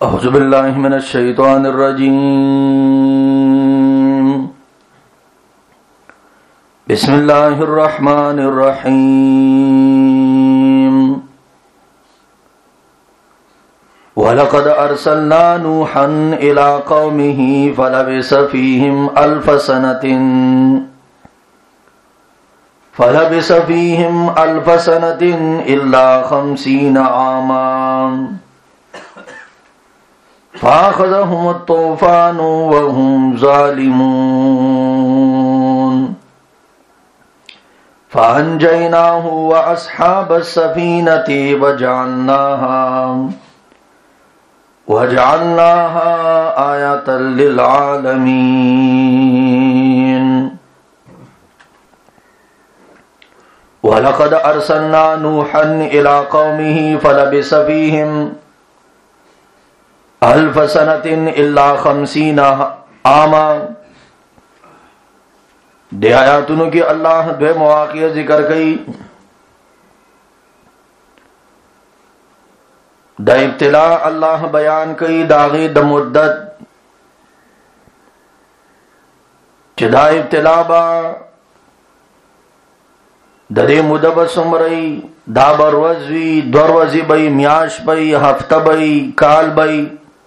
अऊज़ु बिल्लाहि मिनश शैतानिर रजीम। बिस्मिल्लाहिर रहमानिर रहीम। वलक़द अरसलना नूहन इला क़ौमिही फ़लबिस फ़ीहिम अल्फ़ सनतिन इल्ला ख़म्सीन आमा फ़अख़ज़हुमुत तूफ़ानु वहुम ज़ालिमून फ़अन्जयनाहु व अस्हाबस सफ़ीनति वजअलनाहा आयतल लिल आलमीन। वलक़द अरसलना नूहन इला क़ौमिही फ़लबिस फ़ीहिम अल्फ़ सनतिन इल्ला ख़म्सीन आमा। दे आयातुनु की अल्लाह दे मवाक़िअ ज़िक्र कई। द इब्तिला अल्लाह बयान कई दाग़ी द मुद्दत चिदा इब्तिला बा ददे मुदब सुमरई दा बरवज़ी दरवज़ी बई म्याश बई हफ्ता बई काल बई।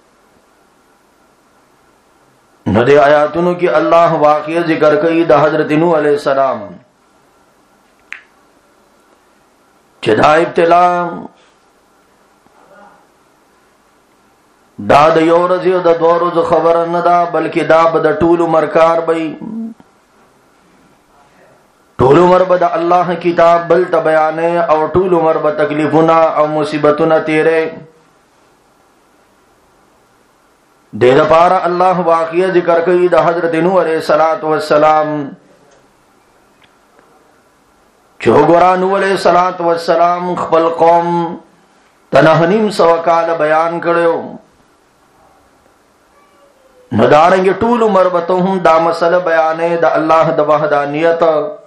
नदे आयातुनु की अल्लाह वाक़िअ ज़िक्र कई द हज़रत नूह अलैहिस्सलाम चिदा इब्तिला दा द योरज़ी द दोरज़ खबर नदा बल्कि दा बद टूल मरकार बई टूल उमर बद अल्लाह किताब बल तबयाने और टूल उमर ब तकलीफुना और मुसीबतुना तेरे देर पारा अल्लाह वाक़िअ ज़िक्र कई द हज़रत नूह अलैहिस्सलातु वस्सलाम चोगोरा नूह अलैहिस्सलातु वस्सलाम खपल कौम तनहनीम सवकाल बयान करो नदारेंगे टूल उमर बतोहम दा मसल बयाने द अल्लाह द वहदानियत।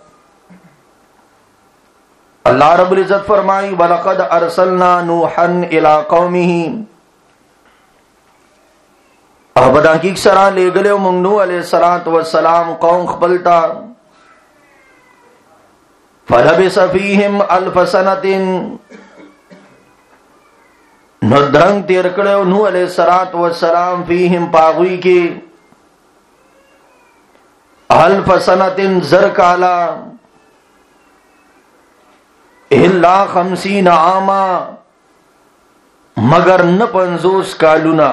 अल्लाह रब्बुल इज़्ज़त फरमाई वलक़द अरसलना नूहन इला क़ौमिही। अब हकीक सरा ले गले मुंग नूह अलैहिस्सलातु वस्सलाम कौम खपलता फ़लबिस फ़ीहिम अल्फ़ सनतिन नदरंग तेर कड़े नूह अलैहिस्सलातु वस्सलाम फ़ीहिम पागुई के अल्फ़ सनतिन ज़र काला इल्ला ख़म्सीन आमा मगर न 50 कालुना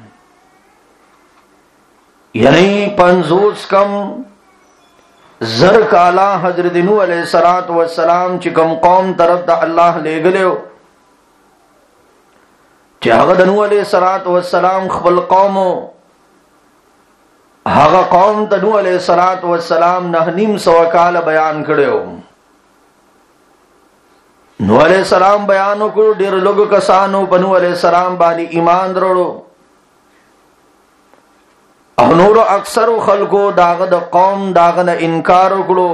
यानी 50 कम ज़र काला हज़रत नूह अलैहिस्सलातु वस्सलाम चिकम कौम तरफ दा अल्लाह ले गले चागद नूह अलैहिस्सलातु वस्सलाम खपल कौमो हागा कौम त नूह अलैहिस्सलातु वस्सलाम नहनीम सवकाल बयान कड़ो। नूह अलैहिस्सलाम बयानो को डेर लोग कसानो पर नूह अलैहिस्सलाम बानी ईमान रोड़ो अहनूर अक्सर खलको दागद कौम दागन इनकार कड़ो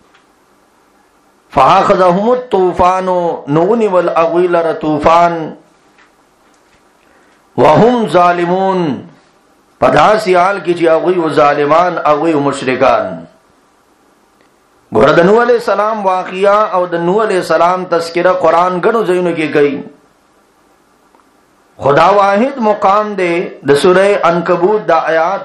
फ़अख़ज़हुमुत तूफ़ानो नूनी वल अग़ीलर तूफ़ान वहुम ज़ालिमून पदासियाल की अग़ी व ज़ालिमान अग़ी व मुशरिकान। गोरद नूह अलैहिस्सलाम वाक़िया और द नूह अलैहिस्सलाम तस्किरा कुरान गणो ज़ईन की गई। खुदा वाहिद मुकाम दे द सूरह अनकबूत द आयात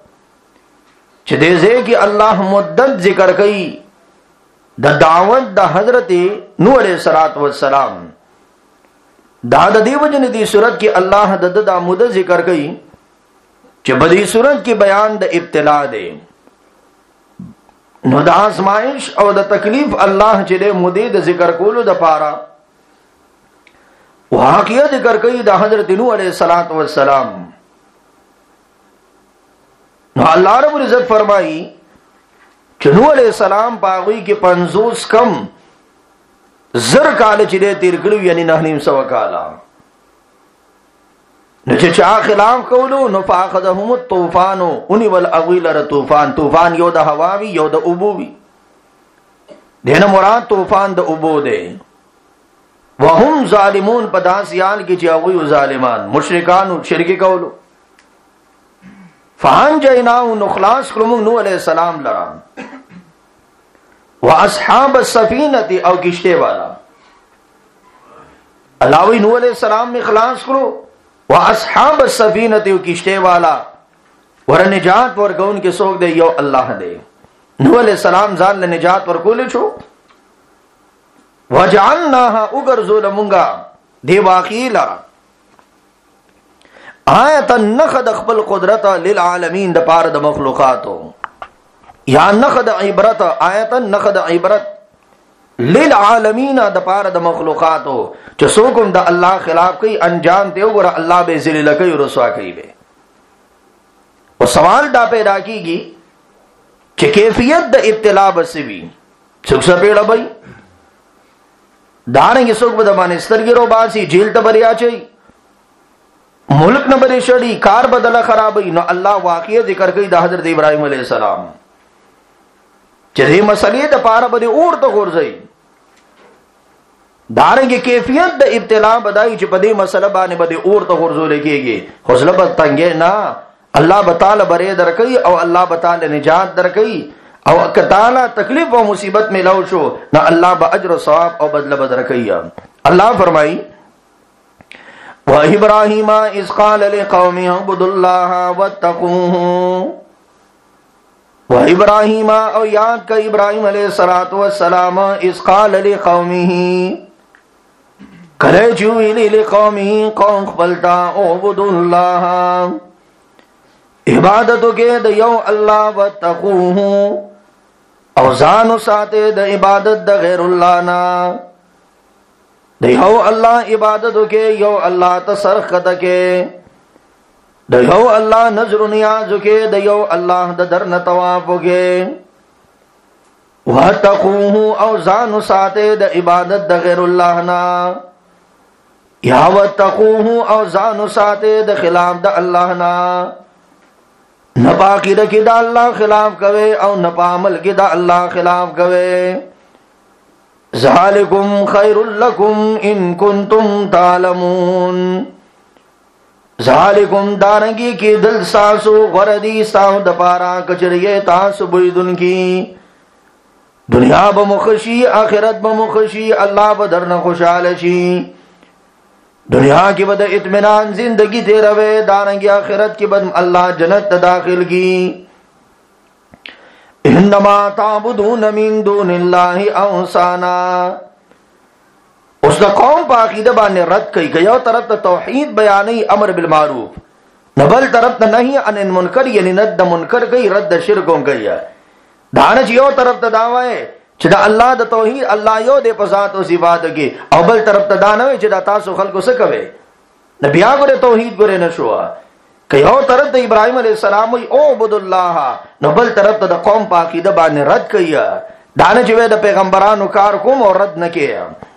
चिदेजे कि अल्लाह मुद्दत जिक्र कई द दावत द हज़रत नूह अलैहिस्सलातु वस्सलाम दाद देवजन दी सूरत की अल्लाह दा मुद्दत जिक्र कई च बदी सूरत की बयान द इब्तिला दे नो द आज़माइश और द तकलीफ अल्लाह चिले मुदे द जिक्र कोलो द पारा वाक़िअ ज़िक्र कई द हज़रत नूह अलैहिस्सलातु वस्सलाम। अल्लाह रब्बुल इज़्ज़त फरमाई कि नूह अलैहिस्सलाम पागुई के 50 कम ज़र काल चिले तिरकड़ू यानी नहनीम सवकाला नचे चा खिलाफ कौलो न फ़अख़ज़हुमुत तूफ़ानो उनी वल अग़ीलर तूफ़ान। तूफ़ान यो द हवावी यो द उबूवी देना मुराद तूफ़ान द उबो दे وهم ظالمون په داسيان کې چې هغه ظالمان مشرکان شرک کولو. فانجیناه نخلاص کړو نوح علیہ السلام لرا واصحاب السفینه او کشته والا. الله وی نوح علیہ السلام میں خلاص کرو واصحاب السفینه او کشته والا ور نجات ورکون کې څوک دی یو الله دی. نوح علیہ السلام ځان له نجات ورکول شو. وجعلناها اغرزل مونږه دی واقعیلا آیت نخد خپل قدرت للعالمین د پاره د مخلوقاتو یا نخد عبرت آیت نخد عبرت للعالمین د پاره د مخلوقاتو چې څوک د الله خلاف کوي انجام ته وګوره الله به ذلیل کوي رسوا کوي به. او سوال دا پیدا کیږي چې کیفیت د ابتلا بسوي څوک سپېړه بای دارنګ څوک به د باندې سترګې رو باسي جیل ته بریا چي ملک نه بری شړی کار بدله خرابې. نو الله واقعي ذکر کوي د حضرت ابراهيم عليه السلام چې دې مسلې د پاره باندې اور ته ورځي. دارنګ کیفیت د ابتلا بدای چې په دې مسله باندې اور ته ورځول کېږي. حوصله به تنګې نه الله تعالی بری درکې او الله تعالی نجات درکې او که تعالی تکلیف او مصیبت میں لو شو نہ اللہ با اجر و ثواب او بدلہ بدرکیا. اللہ فرمائی وَإِبْرَاهِيمَ إِذْ قَالَ لِقَوْمِهِ اعْبُدُوا اللَّهَ وَاتَّقُوهُ. وَإِبْرَاهِيمَ او یاد کا ابراہیم علیہ السلام اذ قال لقومه کلے چویلی لقومه قوم خپلتا اعبدوا اللہ عبادتو کے د یو اللہ واتقوه او ځانو ساته د عبادت د غیر الله نا. د یو الله عبادتو کې یو الله تصرف کده کې د یو الله نظر نیاز کې د یو الله د درن طواف کې واتقوه او ځانو ساته د عبادت د غیر الله نا یا واتقوه او ځانو ساته د خلاف د الله نا. نپاکی رکی دا اللہ خلاف کوئے او نپامل کی دا اللہ خلاف کوئے. ذالکم خیر لکم ان کنتم تعلمون. ذالکم دارنگی کی دل ساسو غردی ساو دپارا کچریے تاسو بویدن کی. دنیا بمخشی آخرت بمخشی اللہ بدرن خوشحالشی. دنیا کی بد اطمینان زندگی تیروے دارنگی آخرت کی بد اللہ جنت داخل کی. انما تعبدون من دون اللہ اوثانا. اس دا قوم پا عقیدہ بانے رد کئی گیا طرف تا توحید بیانی امر بالمعروف نبل طرف تا نہیں ان منکر یعنی ند منکر گئی رد شرکوں گئی. دانچ یو طرف تا دعوائے چې دا الله د توحید الله یو د پزات او صفات کې او بل طرف ته دا نه چې دا تاسو خلکو څه کوي نبي هغه توحید ګره نشو. که یو طرف د ابراهيم عليه السلام وي او عبد الله نو بل طرف ته د قوم په عقیده باندې رد کوي. دا نه چې د پیغمبرانو کار کوم او رد نه کوي.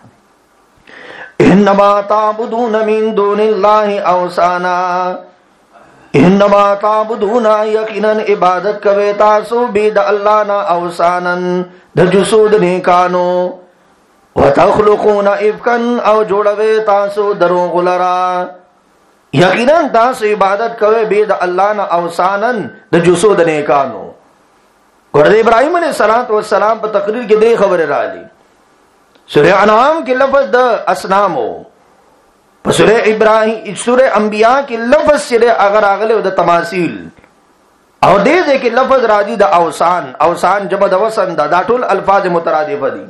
انما تعبدون من دون الله اوثانا. انما تعبدون یقینا عبادت کوي تاسو به د الله نه اوثانن د جسود نیکانو. وتخلقون افکا او جوړوي تاسو دروغ لرا. یقینا تاسو عبادت کوي به د الله نه اوثانن د جسود نیکانو. ورته ابراهيم عليه السلام په تقریر کې دې خبره راځي. سورہ انعام کې لفظ د اصنامو په سورہ ابراهيم سورہ انبیاء کې لفظ سره اگر اغله د تماثيل او دې کې لفظ راځي د اوثان. اوثان جمع د وثن دا ټول الفاظ مترادف دي.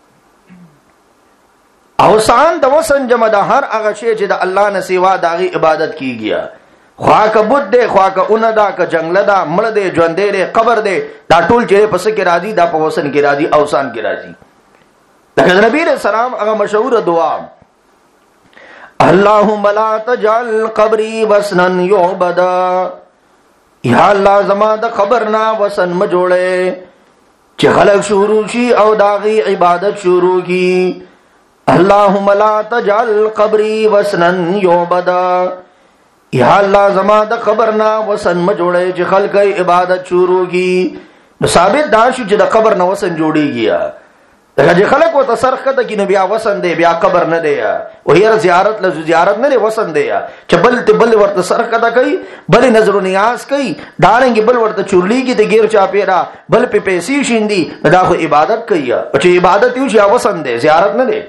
اوثان د وثن جمع د هر هغه شی چې د الله نه سوا داغي عبادت کیږي. خوا که بت دے خوا که اوندا که جنگل دا مړ دے ژوند دے قبر دے دا ټول چې پس کې راځي دا په وثن کې راځي اوثان کې راځي. د نبی رسول الله هغه مشهور دعا اللهم لا تجعل قبري وثنا يعبد. یا اللہ زما د قبر نا وسن م جوړې چې خلق شروع شي او داغي عبادت شروع کی. اللهم لا تجعل قبري وسنا يعبد. یا اللہ زما د قبر نا وسن م جوړې چې خلق عبادت شروع کی. نو ثابت دا شو چې د قبر نا وسن جوړیږي. دغه خلک وته سرخ کده کې نبي وسن دی بیا قبر نه دی او هر زیارت له زیارت نه وسن دی چې بل ورته سرخ کده کوي بل نظر نیاز کوي دارنګ بل ورته چورلی کې د غیر چا پیرا بل په پیسې شیندي دا خو عبادت کوي او چې عبادت یو شي وسن دی زیارت نه دی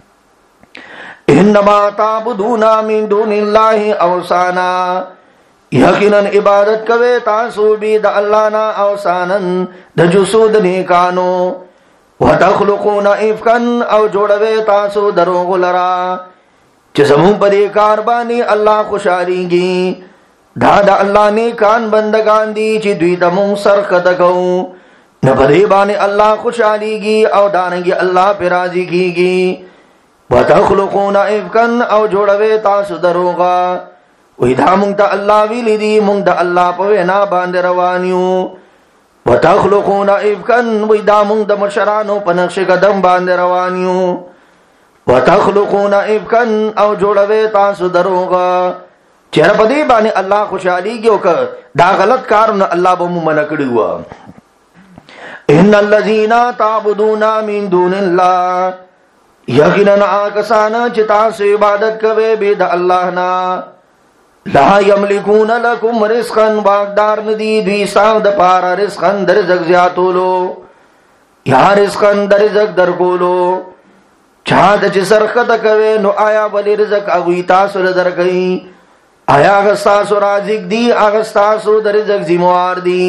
انما تعبدون من دون الله اوثانا یقینا عبادت کوي تاسو به د الله نه اوثانن د جسود نیکانو وتخلقون افکا او جوړوي تاسو دروغ لرا چې زمون په دې کار باندې الله خوشاليږي دا د الله نیکان بندگان دي چې دوی د مون سر کته کوو نه په دې باندې الله خوشاليږي او دانګي الله پر راضي کیږي وتخلقون افکا او جوړوي تاسو دروغ وې دا مونږ ته الله ویلي دي مونږ د الله په وینا باندې روانيو وتخلقون افکا وې دا مونږ د مشرانو په نقش قدم باندې روانيو وتخلقون افکا او جوړوي تاسو دروغ چېر په دې باندې الله خوشاليږي او دا غلط کارونه الله به مونږ نه کړیو ان الذين تعبدون من دون الله یقینا آکسانا چې تاسو عبادت کوئ به د الله نه لا یملکون لکم رزقا واقدار ندی دوی ساو د پارا رزقا در رزق زیاتولو یا رزقا در رزق در کولو چا د چې سرخت کوي نو آیا ولی رزق اغوی تاسو در کوي آیا غستاسو رازق دی اغستاسو در رزق زموار دی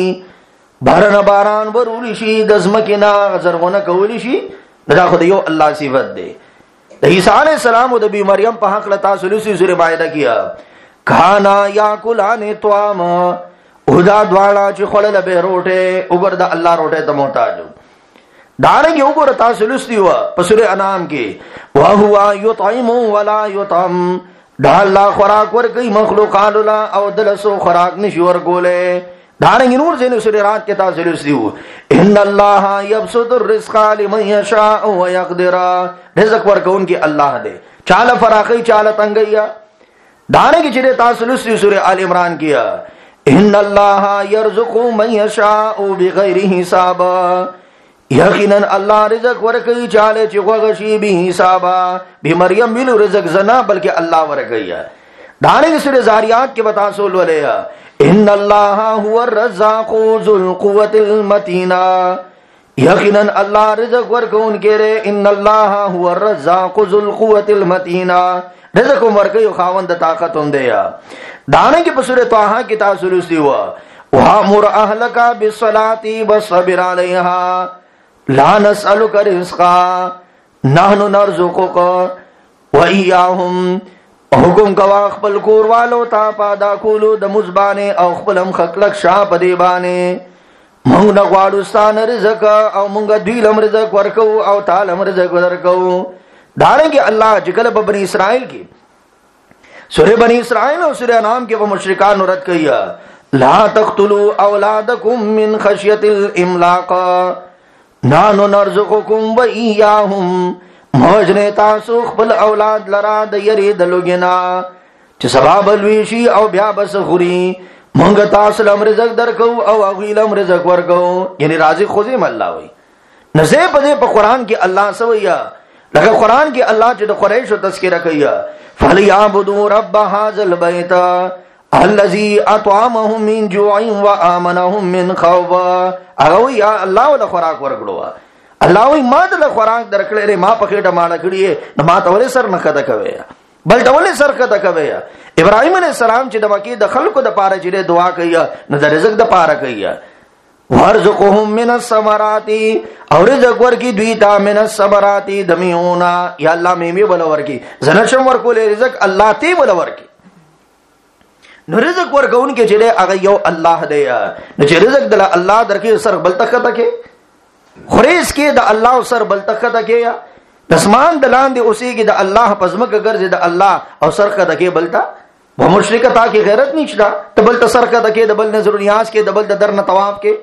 باران برولی شي د زمکنا زرغونه کولی شي دا خو یو الله صفت دی د عیسی علیہ السلام او د بی مریم په حق لتا سلوسی سوره مائده کیا کھانا یاکلان طعام اودا دواړه چې خلل به روټه وګرد الله روټه ته محتاج دارنګ وګور تاسو لستی و په سوره انعام کې وهو یطعم ولا یطعم دا الله خوراک ورکي مخلوقات لا او دلسو خوراک نشي ورکوله دارنګ نور ځینې سوره رات کې تاسو لستی و ان الله یبسط الرزق لمن یشاء ويقدر رزق ورکون کې الله دې چاله فراخي چاله تنگیا دارنګ چې تاسو لستی سوره آل عمران کیا ان الله يرزق من يشاء بغیر حساب یقینا الله رزق ورکوي چاله چې غوږی به حساب به مریم ویلو رزق زنا بلکې الله ورکوي دارنګ سوره زاریات کې بتا سول ولیا ان الله هو الرزاق ذو القوه المتين یقینا الله رزق ورکون کړي ان الله هو الرزاق ذو القوه المتين رزق ورکوي خاوند طاقت هم دی دانګه په سوره طه کې تاسو لوستي و وامر اهلک بالصلاه والصبر عليها لا نسالك رزقا نحن نرزقك واياهم حکم کوا خپل کور والو تا پادا کولو د مزبانه او خپلم خلق شاپ دی باندې مونږ نه غواړو ستانه رزق او مونږ دوی لم رزق ورکو او تعالی رزق ورکو دارنګه الله جګل په بنی اسرائیل کې سورہ بنی اسرائیل او سورہ انعام کې وہ مشرکان رد کیا لا تقتلوا اولادکم من خشیت الاملاق نحن نرزقکم واياهم موجنه تاسو خپل اولاد لرا د یری د لوګینا چې سبب لوي شي او بیا بس خوري مونږ تاسو لم رزق درکو او غیلم رزق ورکو یعنی رازق خوځم الله وي نزه په قران کې الله سویا لکه قران کې الله چې د قریش تذکرہ کوي فلیعبدوا رب هذا البيت الذي اطعمهم من جوع وامنهم من خوف او یا الله ول خوراک ورکړو الله وی ما د خوراک درکړې ما په خېټه ماړه کړې نو ما ته ولې سر نه کده کوي بل ډول سر کده کوي ابراهيم عليه السلام چې د مکی د خلکو د پاره چې دعا کوي نو د رزق د پاره کوي ورزقهم من الثمرات او رزق ورکی دوی تا من الثمرات دمیونا یا الله میمی بل ورکی زنشم ورکول رزق الله تی بل ورکی نو رزق ورکون کې چې هغه یو الله دی نو چې رزق د الله درکې سر بل تخته کې خریز کې د الله سر بل تخته کې دسمان دلان دی اوسې کې د الله پزمک ګرځي د الله او سر کده کې بلتا و مشرک تا کې غیرت نشدا تبل تسر کده کې د بل نظر نیاز کې د بل د درن طواف کې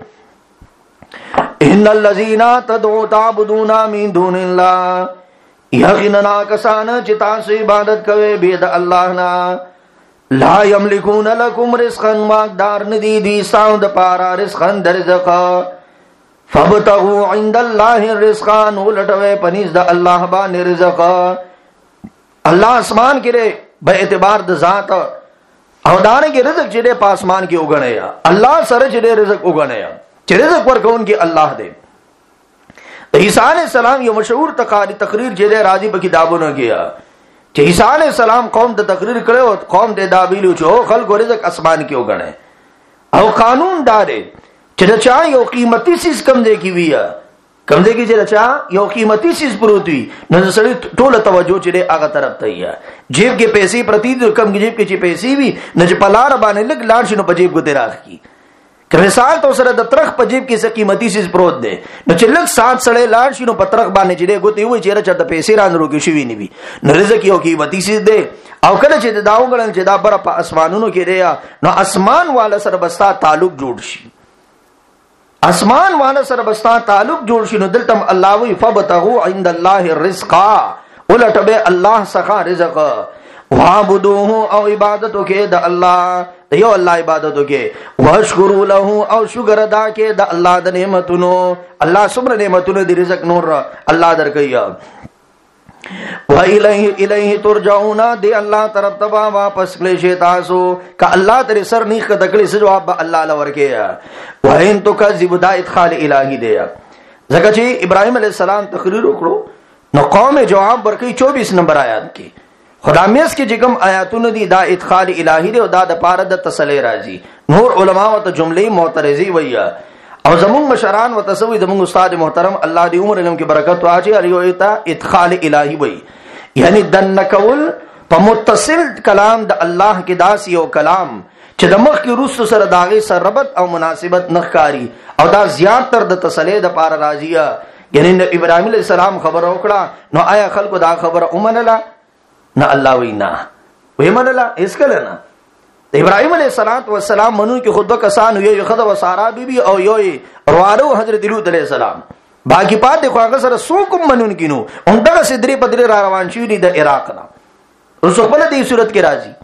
ان الذين تدعون تعبدون من دون الله یقینا کسان چې تاسو عبادت کوي به د الله نه لا یملکون لكم رزقا واقدار ندی دی ساو د پارا رزقا درزق فابتغوا عند الله الرزق، نو لټوي پنيز د الله باندې رزق. الله اسمان کې به اعتبار د ذات او دانه کې رزق چې په اسمان کې وګڼیا، الله سره چې رزق وګڼیا، چې رزق ورکون کې الله دی. عیسی علیہ السلام یو مشهور تقریر چې راځي په کتابونو کې چې عیسی علیہ السلام قوم ته تقریر کړو، قوم ته دا ویلو چې خلکو رزق اسمان کې وګڼي او قانون داري چې دا چا یو قیمتي سیس کم دی کی ویا، کم دی کی چې چا یو قیمتي سیس پروت وي نو سړی ټوله توجه چې هغه طرف ته یا جیب کې پیسې پرتی دي، کم جیب کې چې پیسې وي نه چې پلار باندې لګ لاړ شنو په جیب ګوتې راخي. که مثال تو سره د ترخ په جیب کې څه قیمتي سیس پروت دی نو چې لګ سات سړی لاړ شنو په ترخ باندې چې ګوتې وي چې راځه د پیسې رانو کې شوی نه وي، نو رزق یو قیمتي سیس دی. او کله چې داو غړل چې دا بر په اسمانونو کې دی نو اسمان والا سره بستا تعلق جوړ شي، اسمان والا سره بستا تعلق جوړ شي. نو دلته الله وی فبتغوا عند الله الرزق، ولټبه الله څخه رزق. وعبدوه او عبادتو کې د الله یو الله عبادتو کې، واشکروا له او شکر ادا کې د الله د نعمتونو. الله سبحانه نعمتونو د رزق نور الله درکیا. وإلیه ترجعون، دی الله طرف تبا واپس کړي شي تاسو. ک الله تر سر نیخ تکړي س جواب الله لورکیا. وان تکذب دا ادخال الہی دی. ځکه چې ابراهيم عليه السلام تقریر وکړو نو قوم جواب ورکړي 24 نمبر آیات کې. خدا میس کې جګم آیاتونه دي دا ادخال الہی دی او دا د پاره د تسلی راځي. نور علما او ته جملې معترضی ویا او زمون مشران و تسوی زمون استاد محترم الله دی عمر علم کی برکت واچي الیوتا ادخال الہی وی، یعنی دنکول په متصل کلام د الله کې داس یو کلام چې د مخ کې روس سره داغه سره ربط او مناسبت نخکاری او دا زیات تر د تسلی د پاره راځي. یعنی ابراهیم علیہ السلام خبر وکړه نو آیا خلکو دا خبر اومنلا نه؟ الله وینا ویمنلا اس کله نه. ابراهيم عليه السلام منو کې خود کسان یو خدا و سارا بیبي او یو روارو حضرت لوط عليه السلام، باقی پات خو هغه سره سو کوم منون کینو اونډه سدري پدري را روان شي دي د عراق نه. رسول په دې صورت کې راځي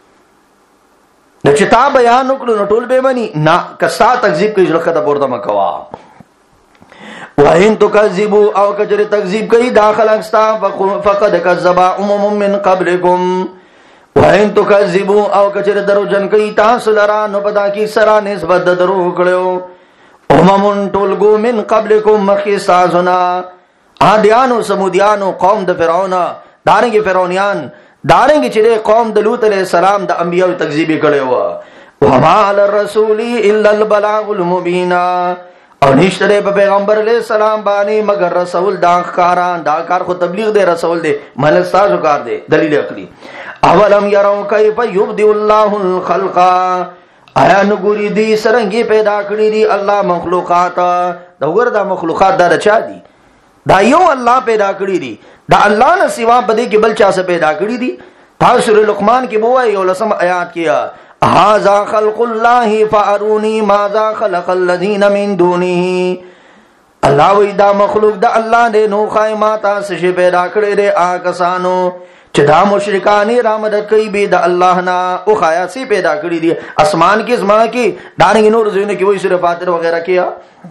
د چتا بیان وکړو نو ټول به مني نه کسا تکذیب کوي ځکه د بورده مکوا. وَإِن تُكَذِّبُوا أَوْ كَجْرِ تَكْذِيب كَيْ دَاخَلَ أَكْسْتَا فَقَدْ كَذَّبَ أُمَمٌ مِّن قَبْلِكُمْ. وَإِن تُكَذِّبُوا أَوْ كَجْرِ درو جن کئی تاسو لرا نو پدا کی سرا نسبت درو کړو. أُمَمٌ ټولګو من قبلكم مخیستازنا عادیانو سمودیانو قوم د فرعون دارنګ فرعونیان دارنګ چې قوم د لوط علیہ السلام د انبیاء تکذیب کړو. وما علی الرسول الا البلاغ المبین، او نشته په پیغمبر علیہ السلام باندې مگر رسول دا کاران دا کار خو تبلیغ دی، رسول دی مل سازو کار دی. دلیل عقلی اولم یرو کیف یبدئ الله الخلق، آیا نګوري دی سرنګي پیدا کړی دی الله مخلوقات. دا وردا مخلوقات دا رچا دي، دا یو الله پیدا کړی دی، دا الله نه سوا بده کې بل چا څه پیدا کړی دی. تاسو لقمان کې بوای یو لسم آیات کې هذا خلق الله فاروني ماذا خلق الذين من دونه. الله وی دا مخلوق دا الله دې نو خایماتا څه پیدا کړی دی آکسانو چې دا مشرکانی را مدد کوي به د الله نه او خایا سي پیدا کړی دي اسمان کې زما کې دانګ نور زینه کې وای سره فاتر وغیرہ کیا.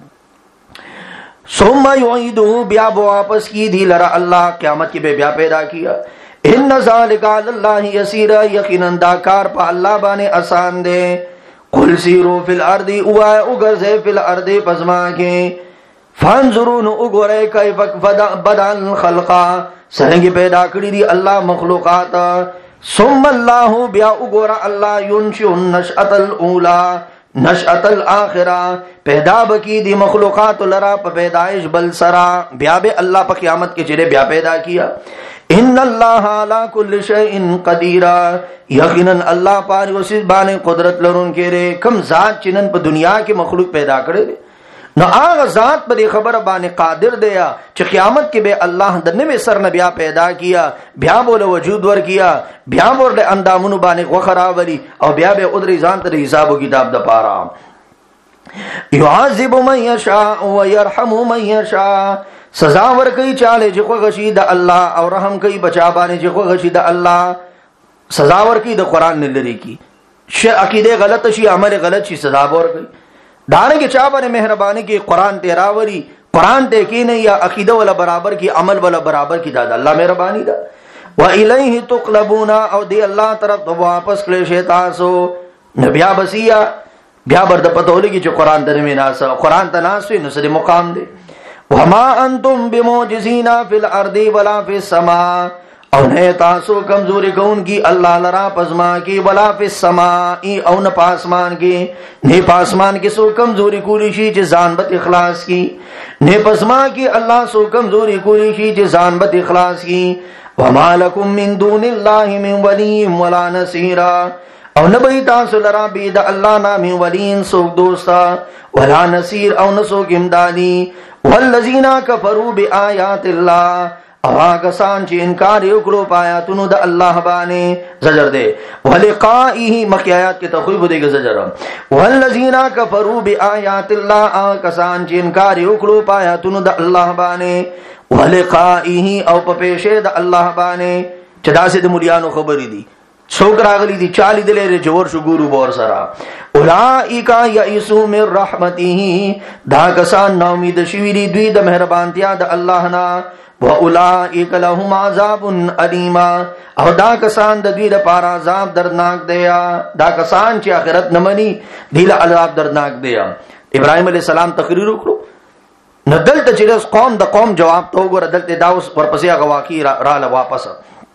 ثم يعيده بیا واپس کی دی لرا الله قیامت کې به بیا پیدا کیا. ان ذالک علی الله یسیر، یقینا دا کار په الله باندې آسان دی. قل سیروا فی الارض او غرزه فی الارض پزما کې فانظرون وګورئ کیف بدأ الخلق، څنګه پیدا کړی دی الله مخلوقات. ثم الله بیا وګورا الله ينشئ النشأة الاولى نشأة الاخره، پیدا بکی دی مخلوقات لرا په پیدائش بل سرا بیا به الله په قیامت کې چره بیا پیدا کیا. ان الله على كل شيء قدير، یقینا الله پاره اوسې باندې قدرت لرونکي. کم ذات چنن په دنیا کې مخلوق پیدا کړي نو هغه ذات پر خبر باندې قادر دی چې قیامت کې به الله د نوې سر نه بیا پیدا کیا، بیا بوله وجود ور کیا، بیا ورله اندامونو باندې غخراولي او بیا به ادري ځان ته حساب او کتاب د پاره. يعذب من يشاء ويرحم من يشاء، سزا ور کوي چاله چې خو غشي د الله او رحم کوي بچا باندې چې خو غشي د الله. سزا ور کوي د قران نه لري کی شی عقیده غلط شي عمل غلط شي سزا ور کوي. دارنګه چا باندې مهرباني کې قران ته راوري قران ته کې نه یا عقیده ولا برابر کی عمل ولا برابر کی دا الله مهرباني ده. و الیه تقلبون او دی الله طرف ته واپس کړي شي تاسو. نبي بسیا بیا برد پتولږي چې قران ته نه ناس قران ته ناس نو سره مقام دی. وما انتم بموجزین فی الارض ولا فی السماء او نه تاسو کمزوري کون کی الله لرا پزما کی ولا فی السماء او نه پاسمان کی نه پاسمان کی سو کمزوري کولی شي چې ځان بت اخلاص کی نه پزما کی الله سو کمزوري کولی شي چې ځان بت اخلاص کی. وما لكم من دون الله من ولي ولا نصير او نبی تاسو لرا بيد الله نا من ولي سوک دوستا ولا نصير او نسوک امدادي. والذین کفروا بآیات الله او کسان چې انکار وکړو پایاتونو د الله باندې زجر دے. ولقائه مکه آیات کې تخویب دیګه زجر. والذین کفروا بآیات الله کسان چې انکار وکړو پایاتونو د الله باندې ولقائه او په پیشه د الله باندې چې داسې د مليانو خبرې دي څوک راغلي دي چالي دلې جوړ شو ګورو بور سره. اولئک یئسوا من رحمته دا کسان نو امید شوی دي دوی د مهربانتیا د الله نه. واولئک لهم عذاب الیم او دا کسان د دوی لپاره عذاب دردناک دی. دا کسان چې آخرت نه مني دی له عذاب دردناک دی. ابراهيم عليه السلام تقریر وکړو نو دلته چې قوم د قوم جواب تو وګوره دلته دا اوس ورپسې هغه واقعي را ل واپس.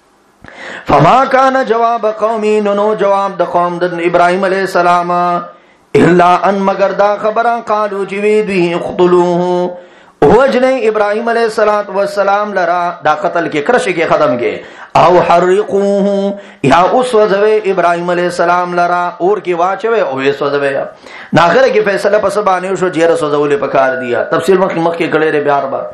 فما كان جواب قومي نو جواب د قوم د ابراهيم عليه السلام الا ان مگر دا خبره قالو چې وی دوی قتلوه وجنه ابراهيم عليه السلام لرا دا قتل کې کرش کې ختم کې او حرقوه یا اوس وځوي ابراهيم عليه السلام لرا اور کې واچوي او یې سوځوي. ناخره کې فیصله پس باندې شو جیر سوځولې پکار دیا تفصیل مخ کې کړي ر بار بار.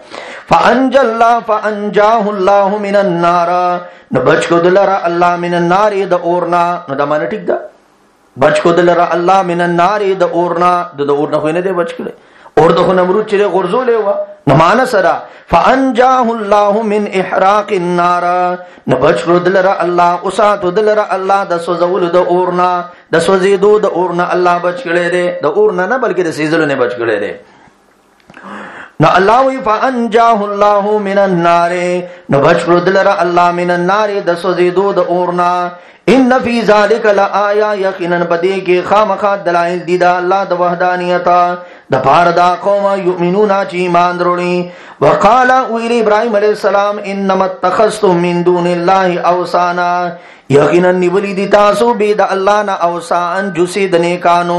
فانجاه الله من النار نو بچ کو دلرا الله من النار د اورنا نو دا معنی ټیک ده بچ کو دلرا الله من النار د اورنا د اورنا خو نه دی بچ کړي اور د نمرود چې غرزولې و نو مان سره. فانجاه الله من احراق النار نو بچ کو دلرا الله اوسات دلرا الله د سوزول د اورنا د سوزیدو د اورنا الله بچ کړي دی د اورنا نه بلکې د سیزلو نه بچ کړي دی. نو الله وی فانجاه الله من النار نو بچ کو دلرا الله من النار د سوزیدو د اورنا. ان فی ذلک لآیا یقینا بدی کې خامخا دلائل دي د الله د وحدانیت د پاره دا قوم یؤمنون چې ایمان وروړي. وقال ویل ابراهيم عليه السلام انما اتخذتم من دون الله اوثانا یقینا نیولی دي تاسو به د الله نه اوثان جوسي د نیکانو.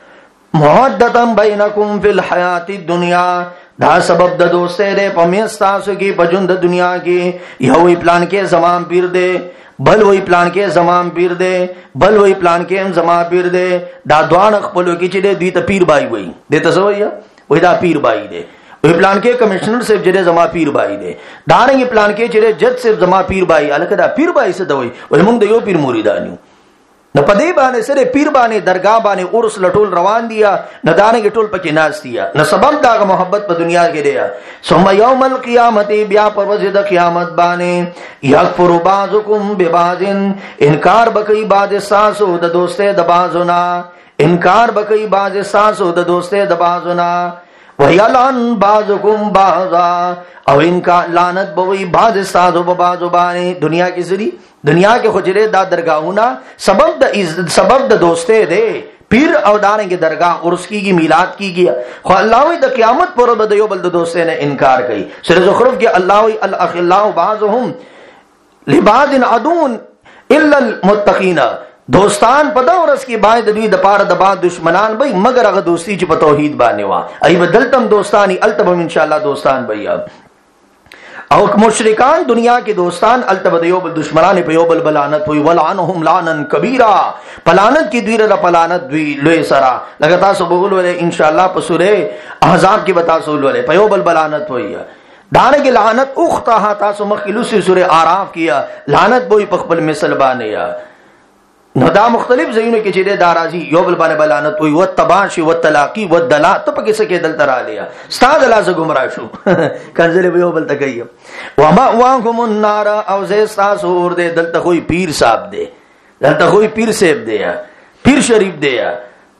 مودتم بینکم فی الحیات الدنیا دا سبب د دوسته ده پمیس تاسو کې پجوند دنیا کې یو پلان کې زمان پیر دے بل وی پلان کې زمان پیر دے بل وی پلان کې هم زمان پیر دے. دا دوان خپلو کې چې دوی ته پیر بای وای دې ته سویا وای دا پیر بای دے. وی پلان کې کمشنر صاحب چې زما پیر بای دے دانګ پلان کې چې جج صاحب زما پیر بای الکه دا پیر بای څه دوی وای موږ د یو پیر مریدانیو. نو پدې باندې سره پیر باندې درگاه باندې اورس لټول روان دي نه دانګ ټول پکې ناس دي نو سبب دا محبت په دنیا کې دی. ثم یوم القیامت بیا پر ورځ د قیامت باندې یکفر بعضکم ببعض انکار بکئی بعض ساسو د دوسته د بعضنا انکار بکئی بعض ساسو د دوسته د بعضنا. ویلان بعضکم بعضا او انکا لعنت بوئی بعض ساسو په بعضو باندې دنیا کې سری دنیا کې خجره دا درگاہونه سبب د دوسته دے پیر او دانګ درگاہ ورس کیږي میلاد کیږي خو الله وی د قیامت پر ورځ د یو بل د دوسته نه انکار کوي. سورہ زخرف کې الله وی الاخلاء بعضهم لبعض عدو الا المتقین دوستان په دا ورځ کې باید دوی د پاره د بعض دشمنان به مگر هغه دوستی چې په توحید باندې وا ای بدلتم دوستانی التبم ان شاء الله دوستان بیا او مشرکان دنیا کې دوستان التبد یو بل دشمنان په یو بل بلانت وی ولعنهم لعنا کبیرا پلانت کی دوی را پلانت دوی لوی سرا لگا تاسو بغول ولې ان شاء الله په سوره احزاب کې بتا سول ولې په یو بل بلانت وی دانه کې لعنت اختها تاسو مخلوص سوره اعراف کیا لعنت بوئی په خپل مثل باندې نو دا مختلف زینو کې چې د دارازي یو بل باندې بلانت وي وتباشي وتلاقي ودلا ته پکې سکه دل تر علیا استاد الله ز گمراه شو کنځلې به یو بل تکي وما واهم النار او زستا سور دې دلته کوئی پیر صاحب دې دلته کوئی پیر صاحب دې پیر شریف دې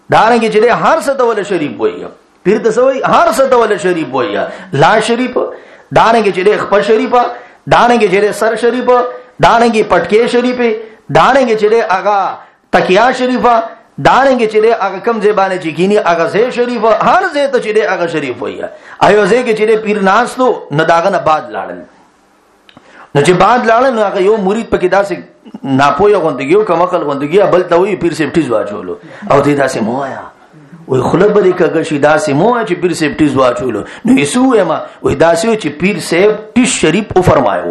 دارنګه چې هر څه ته ول شریف وایي پیر ته سوې هر څه ته ول شریف وایي لا شریف دارنګه چې خپل شریفه دارنګه چې سر شریفه دارنګه پټکي شریفه دارنګه چې هغه تکیا شریفه دارنګه چې هغه کم زبانه چې کینی هغه زې شریفه هر زې ته چې هغه شریف وایي ایو زې کې چې پیر ناس نو نه داغه نه بعد لاړل نو چې بعد لاړل نو هغه یو مرید پکې داسې ناپوهه غوندګیو کمقل غوندګیا بل ته وی پیر سیفټیز واچولو او دې داسې موایا وی خلبري کګه شي داسې مو چې پیر سیفټیز واچولو نو یسو ما وی داسې چې پیر سیفټی شریف او فرمایو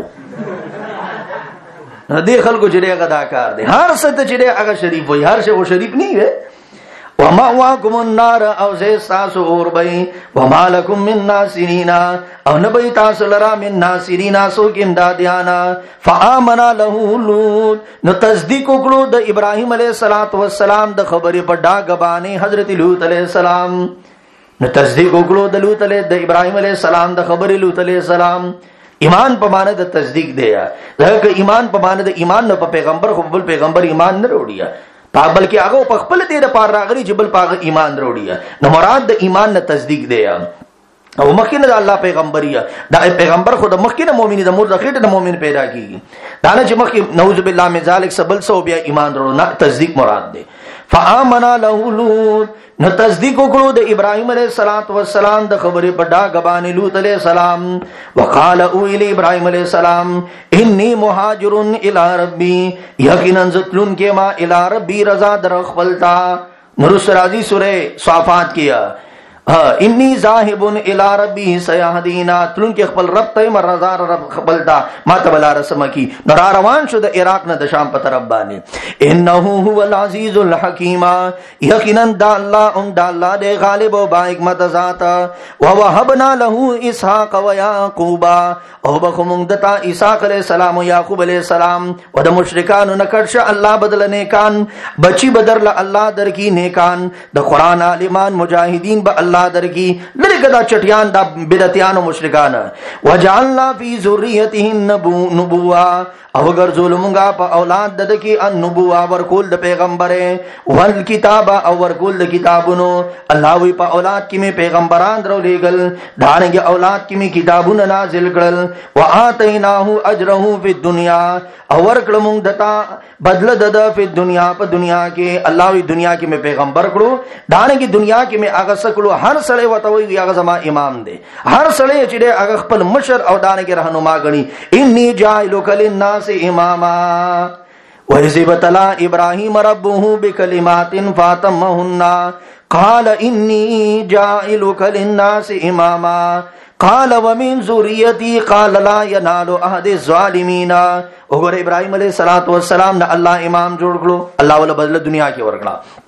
نو دې خلکو چې هغه دا کار دي هر څه ته چې هغه شریف وي هر شی شریف نه وي ومأواكم النار او زيستاسو اور بئی وما لكم من ناصرين او نبئی تاسو لرا من ناصرين سو کیم دادیانا فآمنا له لوط نو تصدیق وکړو د ابراهيم عليه السلام د خبرې په ډاګبانه حضرت لوط عليه السلام نو تصدیق وکړو د لوط عليه د ابراهيم عليه السلام د خبرې لوط عليه السلام ایمان په معنی د تصدیق دی ځکه ایمان په معنی د ایمان نه په پیغمبر خو بل پیغمبر ایمان نه وروړي بلکې هغه په خپل دې د پار راغلي چې بل پاغه ایمان وروړي نو مراد د ایمان نه تصدیق دی او مخکینه د الله پیغمبریا دا پیغمبر خو د مخکینه مؤمن د مور د خېټه د مؤمن پیدا کیږي دا نه چې مخکې نعوذ بالله من ذلک سبل سو بیا ایمان وروړي نه تصدیق مراد دی فآمنا له لوط نو تصدیق وکړو د ابراهيم عليه السلام د خبرې په ډاګبانه لوط عليه السلام وقال او الى ابراهيم عليه السلام اني مهاجر الى ربي یقینا زتلون کې ما الى ربي رضا در خپلتا نورس راضی سوره صافات کیا انی ذاهب الى ربي سيهدينا تلون کې خپل رب ته مرزا رب خپلتا ما ته بلا رسم کی نو روان شو د عراق نه د شام په طرف باندې انه هو العزيز الحكيم یقینا د الله د غالب او با حکمت ذات او وهبنا له اسحاق و يعقوب او بخمون دتا اسحاق علیہ السلام او یعقوب علیہ السلام او د مشرکانو نکړش الله بدل نیکان بچی بدر الله در کی نیکان د قران عالمان مجاهدین به الله در کی لری کدا چټیان د بدعتیان او مشرکان وجعلنا فی ذریته النبوه او گر ظلمونگا پا اولاد دد کی النبوہ ورکول د پیغمبره والکتاب او ورکول د کتابونو اللہ وی پا اولاد کی میں پیغمبران درو لیگل دارنگی اولاد کی میں کتابون نازل کرل وآتیناہو اجرہو فی الدنیا او ورکلمونگ دتا بدل دد فی الدنیا پا دنیا کے اللہ وی دنیا کی میں پیغمبر کرو دارنگی دنیا کی میں آغا سکلو ہر سڑے وطوئی وی آغا زمان امام دے ہر سڑے چڑے آغا خپل مشر او دارنگی رہنما گنی انی جائلوک للناس اماما وَإِذِ ابْتَلَىٰ إِبْرَاهِيمَ رَبُّهُ بِكَلِمَاتٍ فَأَتَمَّهُنَّ قَالَ إِنِّي جَاعِلُكَ لِلنَّاسِ إِمَامًا قَالَ وَمِن ذُرِّيَّتِي قَالَ لَا يَنَالُ عَهْدِ الظَّالِمِينَ وګوره ابراهيم عليه السلام نه الله امام جوړ کړو الله ول بدل دنیا کې ورکړه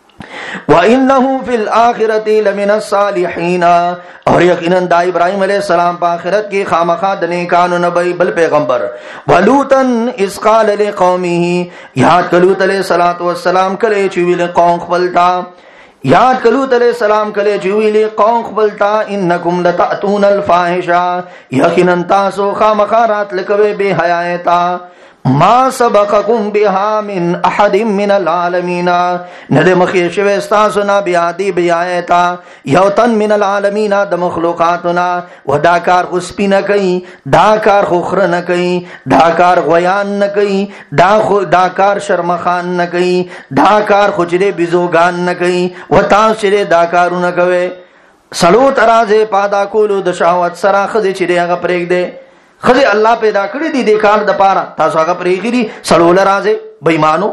وَإِنَّهُ فِي الْآخِرَةِ لَمِنَ الصَّالِحِينَ اور یقینا دا ابراہیم علیہ السلام په آخرت کې خامخا د نیکانو نبی بل پیغمبر ولوتن اذ قال لقومه یاد کلوت علیہ السلام کله چې ویل قوم خپلتا یاد کلوت علیہ السلام کله چې ویل قوم خپلتا انکم لتاتون الفاحشه یقینا تاسو خامخا رات لکوي به حیاتا ما سبقکم بها من احد من العالمین ند مخی شوی استاسنا بیادی بیایتا یوتن من العالمین د مخلوقاتنا و دا کار خو سپی نه کوي دا کار خو خره نه کوي دا کار غویان نه کوي دا کار شرمخان نه کوي دا کار خو چره بزوگان نه کوي و تاسو چره دا کارونه کوي سلو ترازه پادا کولو د شهوت سره خزه چره هغه پرېګ دی خزی الله پیدا کړی دی د کار د پاره تاسو هغه پرېږی سلول راځي بېمانو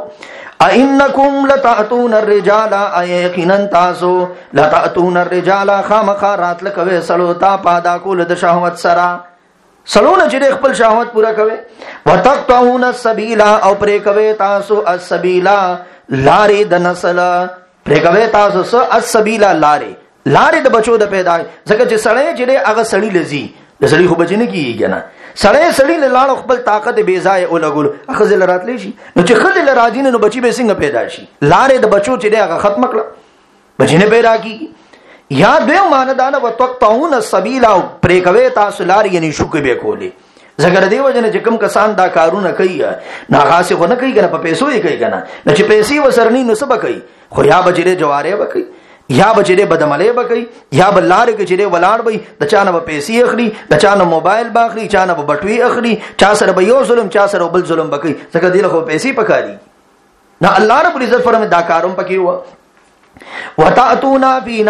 ائنکم لتاتون الرجال ایقینا تاسو لتاتون الرجال خامخارات لکوي سلوتا پادا کول د شهوت سرا سلونه چې خپل شهوت پورا کوي وتقطعون السبيل او پرې کوي تاسو السبيل لارې د نسل پرې کوي تاسو السبيل لارې د بچو د پیدا ځکه چې سړی چې هغه سړی لذي د سړی خو بچنه کیږي نه سړی لاړ خپل طاقت بے ځای او لګول خزل راتلی شي نو چې خزل راځي نو بچي به څنګه پیدا شي لارې د بچو چې هغه ختم کړه بچنه پیدا کیږي یا دیو ماندانه وتقطعون السبيل او پرې کوي تاسو لارې یعنی شوکې به کولې زګر دی وجنه چې کوم کسان دا کارونه کوي نه خاصه خو نه کوي کنه په پیسو یې کوي کنه نه چې پیسې وسرنی نو سبا کوي خو یا بچره جواره وکي یا بچره بدعمله وکي یا بلار کې چره ولاړ وي د چانه په پیسې اخلي د چانه موبایل باخلي چانه په بټوي اخلي چا سره به یو ظلم چا سره بل ظلم وکي ځکه دی له پیسې پکاري نه الله رب العزت فرمه دا کاروم پکې و وتاتونا فی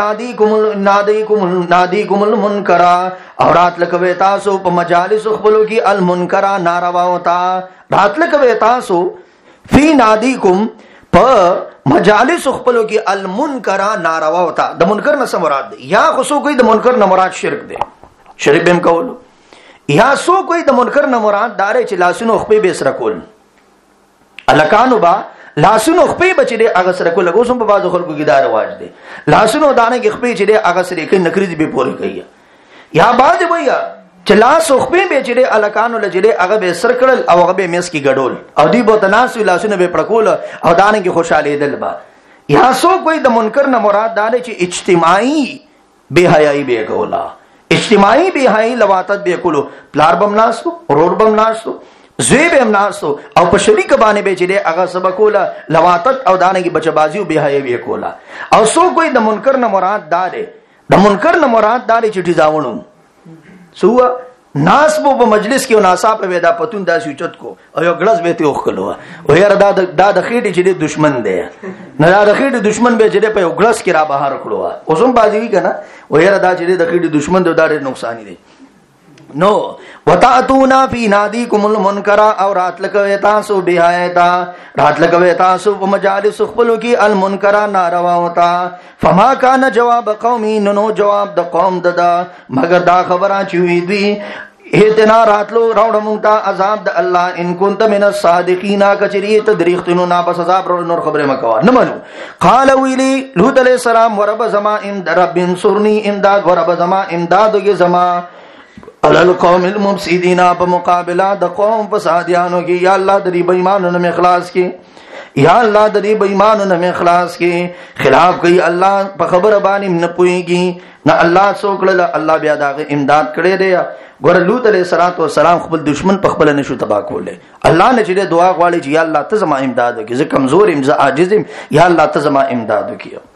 نادیکم المنکر اور رات لکوي تاسو په مجالس خپلو کې المنکر ناروا وتا رات لکوي تاسو فی نادیکم په مجالس خپلو کې المنکر ناروا وتا د منکر نه مراد دی یا خصو کوئی د منکر نه مراد شرک دی شرک بهم کول یا سو کوئی د منکر نه مراد دارې چې لاسونو خپې به سره کول الکانو با لاسونو خپې بچي دې هغه سره کول لګوسم په بازو خلکو کې دا رواج دی لاسونو دانه کې خپې چې دې هغه سره کې نکري به پوري کوي یا باز ویا چې لاس خپې به چې دې الکانو لجې هغه به سر کړل او هغه به مس کې ګډول او دی بو تناسو لاسونو به پړکول او دانه کې خوشاله دل با یا سو کوئی د منکر نه مراد دا چې اجتماعي بے حیائی به کولا اجتماعي بے حیائی لواتت به کولو پلار بم ناسو روډ بم ناسو زوی بم ناسو او په شریک باندې به چې هغه سبقولا لواتت او دانه کې بچبازي او بے حیائی به کولا او سو کوئی د منکر نه مراد دا دی د منکر نه مراد دا چې ټیزاونو سو ناس بو په مجلس کې ناسا په ودا پتون داسې چت کو او یو ګلاس به ته وخلو او یاره دا د خېټې چې دشمن دی نه دا د خېټې دشمن به چې په یو ګلاس کې را بهر کړو اوسم بازی کنه او یاره دا چې د خېټې دشمن دی دا ډېر نقصان دی نو وتاتونا فی نادیکم المنکر او رات لکوي تاسو بیايتا رات لکوي تاسو په مجالس خپلو کې المنکر ناروا وتا فما کان جواب قومي نو جواب د قوم ددا مگر دا خبره چې وی دی اتنا راتلو راوړ مونږ ته عذاب د الله ان كنت من الصادقین کچری تدریختنو نا بس عذاب نور خبره مکوا نه منو قال ویلی لوط علیہ السلام ورب زما ام رب انصرنی امداد ورب زما امداد یې زما علل قوم المفسدین په مقابله د قوم فسادیانو کې یا الله د دې بېمانونو نه اخلاص کې یا الله د دې بېمانونو نه اخلاص کې خلاف کوي الله په خبره باندې نه پويږي نه الله څوکړه الله بیا داغه امداد کړي دی ګور لوط علیہ السلام خپل دشمن په خپل نشو تبا کوله الله نه چې دعا غواړي چې یا الله ته زما امداد وکړي زه کمزور ام زه عاجز ام یا الله ته زما امداد وکړي